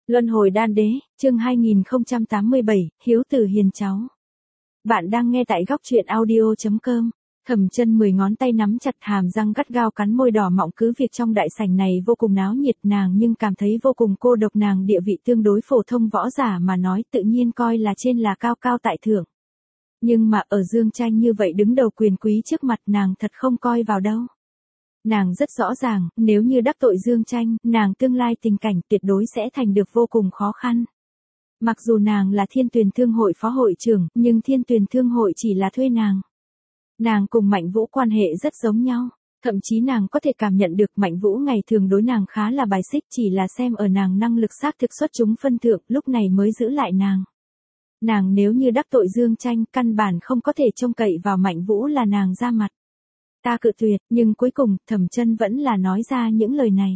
Luân hồi đan đế, chương 2087, hiếu tử hiền cháu. Bạn đang nghe tại góc truyện audio.com. Thẩm Chân 10 ngón tay nắm chặt hàm răng gắt gao cắn môi đỏ mọng, cứ việc trong đại sảnh này vô cùng náo nhiệt nàng nhưng cảm thấy vô cùng cô độc. Nàng địa vị tương đối phổ thông, võ giả mà nói tự nhiên coi là trên là cao cao tại thượng. Nhưng mà ở Dương Tranh như vậy đứng đầu quyền quý trước mặt nàng thật không coi vào đâu. Nàng rất rõ ràng, nếu như đắc tội Dương Tranh, nàng tương lai tình cảnh tuyệt đối sẽ thành được vô cùng khó khăn. Mặc dù nàng là Thiên Tuyền Thương hội phó hội trưởng, nhưng Thiên Tuyền Thương hội chỉ là thuê nàng. Nàng cùng Mạnh Vũ quan hệ rất giống nhau, thậm chí nàng có thể cảm nhận được Mạnh Vũ ngày thường đối nàng khá là bài xích, chỉ là xem ở nàng năng lực xác thực xuất chúng phân thượng, lúc này mới giữ lại nàng. Nàng nếu như đắc tội Dương Tranh, căn bản không có thể trông cậy vào Mạnh Vũ là nàng ra mặt. Ta cự tuyệt, nhưng cuối cùng, Thẩm Chân vẫn là nói ra những lời này.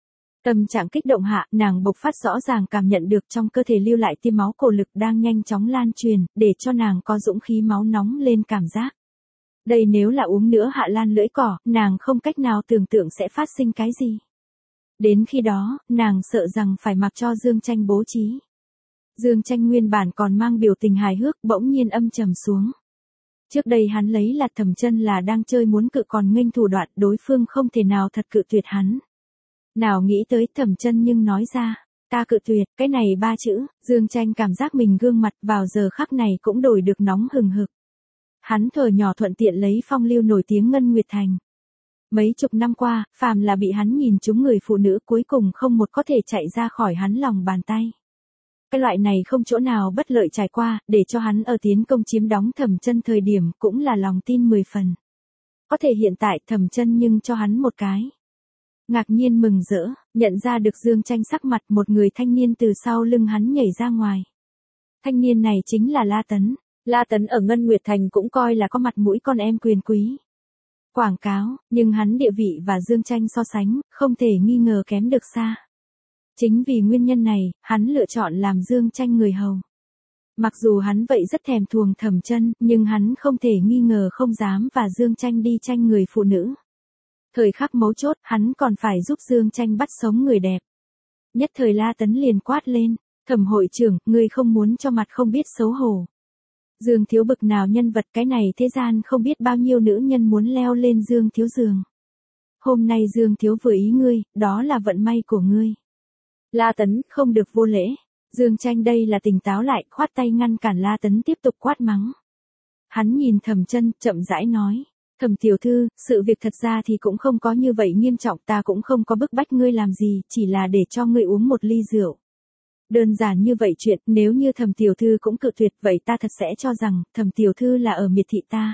Tâm trạng kích động hạ, nàng bộc phát rõ ràng cảm nhận được trong cơ thể lưu lại tia máu cổ lực đang nhanh chóng lan truyền, để cho nàng có dũng khí máu nóng lên cảm giác. Đây nếu là uống nữa hạ lan lưỡi cỏ, nàng không cách nào tưởng tượng sẽ phát sinh cái gì. Đến khi đó, nàng sợ rằng phải mặc cho Dương Tranh bố trí. Dương Tranh nguyên bản còn mang biểu tình hài hước, bỗng nhiên âm trầm xuống. Trước đây hắn lấy là Thẩm Chân là đang chơi muốn cự còn nghênh thủ đoạn, đối phương không thể nào thật cự tuyệt hắn. Nào nghĩ tới Thẩm Chân nhưng nói ra, ta cự tuyệt, cái này ba chữ, Dương Tranh cảm giác mình gương mặt vào giờ khắc này cũng đổi được nóng hừng hực. Hắn thở nhỏ thuận tiện lấy phong lưu nổi tiếng Ngân Nguyệt Thành. Mấy chục năm qua, phàm là bị hắn nhìn trúng người phụ nữ cuối cùng không một có thể chạy ra khỏi hắn lòng bàn tay. Cái loại này không chỗ nào bất lợi trải qua, để cho hắn ở tiến công chiếm đóng Thẩm Chân thời điểm cũng là lòng tin 10 phần. Có thể hiện tại Thẩm Chân nhưng cho hắn một cái. Ngạc nhiên mừng rỡ, nhận ra được Dương Tranh sắc mặt, một người thanh niên từ sau lưng hắn nhảy ra ngoài. Thanh niên này chính là La Tấn. La Tấn ở Ngân Nguyệt Thành cũng coi là có mặt mũi con em quyền quý. Quảng cáo, nhưng hắn địa vị và Dương Tranh so sánh, không thể nghi ngờ kém được xa. Chính vì nguyên nhân này, hắn lựa chọn làm Dương Tranh người hầu. Mặc dù hắn vậy rất thèm thuồng Thẩm Chân, nhưng hắn không thể nghi ngờ không dám và Dương Tranh đi tranh người phụ nữ. Thời khắc mấu chốt, hắn còn phải giúp Dương Tranh bắt sống người đẹp. Nhất thời La Tấn liền quát lên, Thẩm hội trưởng, ngươi không muốn cho mặt không biết xấu hổ. Dương thiếu bực nào nhân vật, cái này thế gian không biết bao nhiêu nữ nhân muốn leo lên Dương thiếu giường. Hôm nay Dương thiếu vừa ý ngươi, đó là vận may của ngươi. La Tấn, không được vô lễ. Dương Tranh đây là tỉnh táo lại, khoát tay ngăn cản La Tấn tiếp tục quát mắng. Hắn nhìn Thẩm Chân, chậm rãi nói, Thẩm tiểu thư, sự việc thật ra thì cũng không có như vậy nghiêm trọng, ta cũng không có bức bách ngươi làm gì, chỉ là để cho ngươi uống một ly rượu. Đơn giản như vậy chuyện, nếu như Thẩm tiểu thư cũng cự tuyệt vậy ta thật sẽ cho rằng, Thẩm tiểu thư là ở miệt thị ta.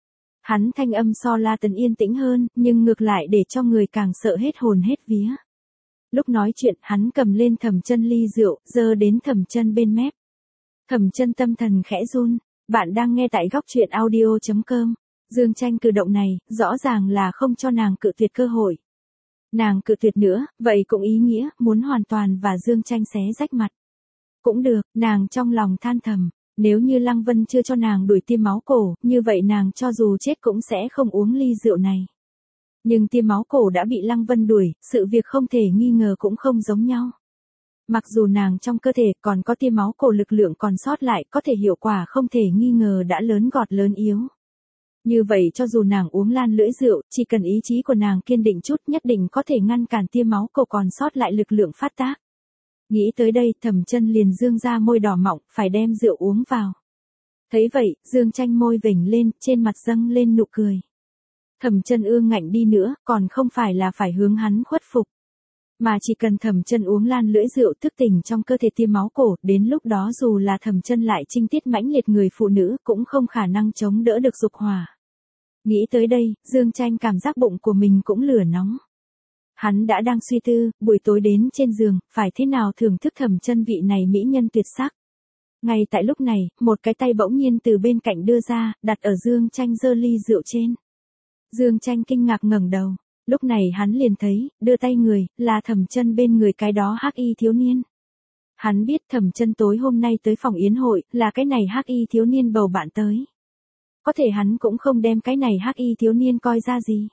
Hắn thanh âm so La Tấn yên tĩnh hơn, nhưng ngược lại để cho người càng sợ hết hồn hết vía. Lúc nói chuyện, hắn cầm lên Thẩm Chân ly rượu, giơ đến Thẩm Chân bên mép. Thẩm Chân tâm thần khẽ run, bạn đang nghe tại góc truyện audio.com. Dương Tranh cử động này, rõ ràng là không cho nàng cự tuyệt cơ hội. Nàng cự tuyệt nữa, vậy cũng ý nghĩa, muốn hoàn toàn và Dương Tranh xé rách mặt. Cũng được, nàng trong lòng than thầm, nếu như Lăng Vân chưa cho nàng đuổi tiêm máu cổ, như vậy nàng cho dù chết cũng sẽ không uống ly rượu này. Nhưng tiêm máu cổ đã bị Lăng Vân đuổi, sự việc không thể nghi ngờ cũng không giống nhau. Mặc dù nàng trong cơ thể còn có tiêm máu cổ lực lượng còn sót lại, có thể hiệu quả không thể nghi ngờ đã lớn gọt lớn yếu. Như vậy cho dù nàng uống lan lưỡi rượu, chỉ cần ý chí của nàng kiên định chút nhất định có thể ngăn cản tiêm máu cổ còn sót lại lực lượng phát tác. Nghĩ tới đây, Thẩm Chân liền dương ra môi đỏ mọng, phải đem rượu uống vào. Thấy vậy, Dương Tranh môi vểnh lên, trên mặt dâng lên nụ cười. Thẩm Chân ương ngạnh đi nữa, còn không phải là phải hướng hắn khuất phục. Mà chỉ cần Thẩm Chân uống lan lưỡi rượu thức tỉnh trong cơ thể tiêm máu cổ, đến lúc đó dù là Thẩm Chân lại trinh tiết mãnh liệt người phụ nữ cũng không khả năng chống đỡ được dục hỏa. Nghĩ tới đây, Dương Tranh cảm giác bụng của mình cũng lửa nóng. Hắn đã đang suy tư, buổi tối đến trên giường, phải thế nào thưởng thức Thẩm Chân vị này mỹ nhân tuyệt sắc. Ngay tại lúc này, một cái tay bỗng nhiên từ bên cạnh đưa ra, đặt ở Dương Tranh giơ ly rượu trên. Dương Tranh kinh ngạc ngẩng đầu, lúc này hắn liền thấy, đưa tay người, là Thẩm Chân bên người cái đó hắc y thiếu niên. Hắn biết Thẩm Chân tối hôm nay tới phòng yến hội, là cái này hắc y thiếu niên bầu bạn tới. Có thể hắn cũng không đem cái này hắc y thiếu niên coi ra gì.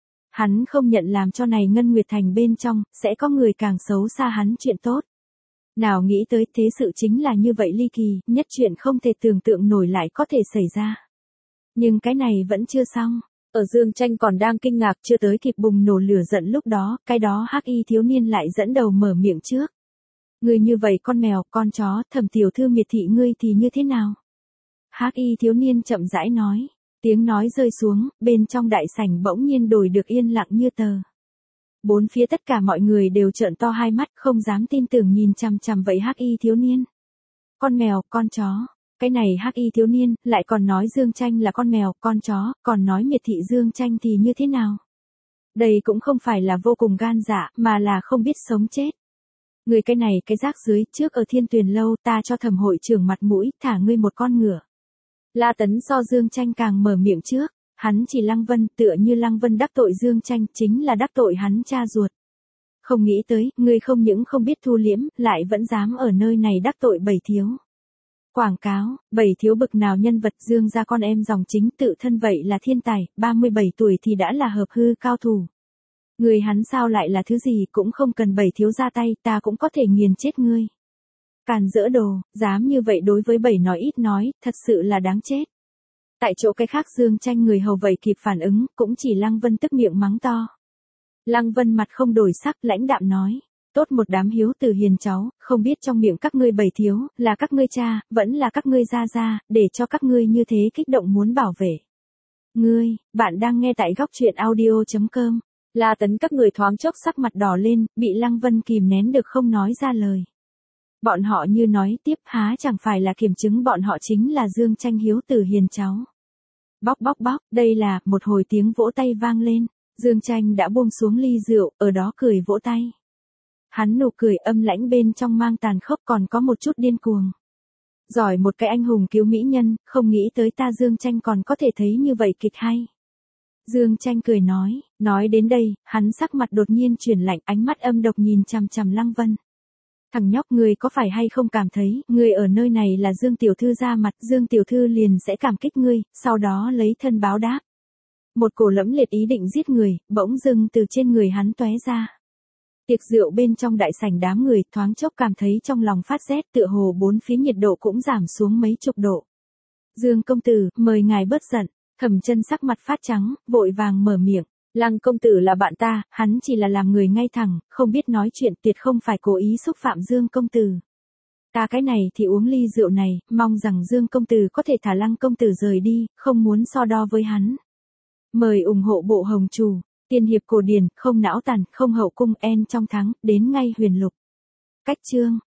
Hắn không nhận làm cho này Ngân Nguyệt Thành bên trong, sẽ có người càng xấu xa hắn chuyện tốt. Nào nghĩ tới thế sự chính là như vậy ly kỳ, nhất chuyện không thể tưởng tượng nổi lại có thể xảy ra. Nhưng cái này vẫn chưa xong. Ở Dương Tranh còn đang kinh ngạc chưa tới kịp bùng nổ lửa giận lúc đó, cái đó hắc y thiếu niên lại dẫn đầu mở miệng trước. Ngươi như vậy con mèo, con chó, Thẩm tiểu thư miệt thị ngươi thì như thế nào? Hắc y thiếu niên chậm rãi nói. Tiếng nói rơi xuống, bên trong đại sảnh bỗng nhiên đổi được yên lặng như tờ. Bốn phía tất cả mọi người đều trợn to hai mắt không dám tin tưởng nhìn chằm chằm vậy hắc y thiếu niên. Con mèo, con chó. Cái này hắc y thiếu niên, lại còn nói Dương Tranh là con mèo, con chó, còn nói miệt thị Dương Tranh thì như thế nào? Đây cũng không phải là vô cùng gan dạ, mà là không biết sống chết. Người cái này cái rác dưới, trước ở Thiên Tuyền lâu ta cho Thẩm hội trưởng mặt mũi, thả ngươi một con ngựa. La Tấn so Dương Tranh càng mở miệng trước, hắn chỉ Lăng Vân, tựa như Lăng Vân đắc tội Dương Tranh, chính là đắc tội hắn cha ruột. Không nghĩ tới, ngươi không những không biết thu liễm, lại vẫn dám ở nơi này đắc tội Bảy thiếu. Quảng cáo, Bảy thiếu bực nào nhân vật Dương gia con em dòng chính tự thân vậy là thiên tài, 37 tuổi thì đã là hợp hư cao thủ. Người hắn sao lại là thứ gì cũng không cần Bảy thiếu ra tay, ta cũng có thể nghiền chết ngươi. Càn dỡ đồ, dám như vậy đối với Bảy nói ít nói, thật sự là đáng chết. Tại chỗ cái khác Dương Tranh người hầu vậy kịp phản ứng, cũng chỉ Lăng Vân tức miệng mắng to. Lăng Vân mặt không đổi sắc, lãnh đạm nói. Tốt một đám hiếu tử hiền cháu, không biết trong miệng các ngươi Bảy thiếu, là các ngươi cha, vẫn là các ngươi gia, để cho các ngươi như thế kích động muốn bảo vệ. Ngươi, bạn đang nghe tại góc truyện audio.com. La Tấn các người thoáng chốc sắc mặt đỏ lên, bị Lăng Vân kìm nén được không nói ra lời. Bọn họ như nói tiếp há chẳng phải là kiểm chứng bọn họ chính là Dương Tranh hiếu tử hiền cháu. Bóc bóc bóc, đây là, một hồi tiếng vỗ tay vang lên. Dương Tranh đã buông xuống ly rượu, ở đó cười vỗ tay. Hắn nụ cười âm lãnh bên trong mang tàn khốc còn có một chút điên cuồng. Giỏi một cái anh hùng cứu mỹ nhân, không nghĩ tới ta Dương Tranh còn có thể thấy như vậy kịch hay. Dương Tranh cười nói đến đây, hắn sắc mặt đột nhiên chuyển lạnh, ánh mắt âm độc nhìn chằm chằm Lăng Vân. Thằng nhóc ngươi có phải hay không cảm thấy, ngươi ở nơi này là Dương tiểu thư ra mặt, Dương tiểu thư liền sẽ cảm kích ngươi, sau đó lấy thân báo đáp. Một cổ lẫm liệt ý định giết người, bỗng dưng từ trên người hắn tóe ra. Tiệc rượu bên trong đại sảnh đám người thoáng chốc cảm thấy trong lòng phát rét, tựa hồ bốn phía nhiệt độ cũng giảm xuống mấy chục độ. Dương công tử, mời ngài bớt giận. Thẩm Chân sắc mặt phát trắng, vội vàng mở miệng. Lăng công tử là bạn ta, hắn chỉ là làm người ngay thẳng, không biết nói chuyện, tuyệt không phải cố ý xúc phạm Dương công tử. Ta cái này thì uống ly rượu này, mong rằng Dương công tử có thể thả Lăng công tử rời đi, không muốn so đo với hắn. Mời ủng hộ bộ Hồng Trù, tiên hiệp cổ điển, không não tàn, không hậu cung en trong thắng, đến ngay huyền lục. Cách chương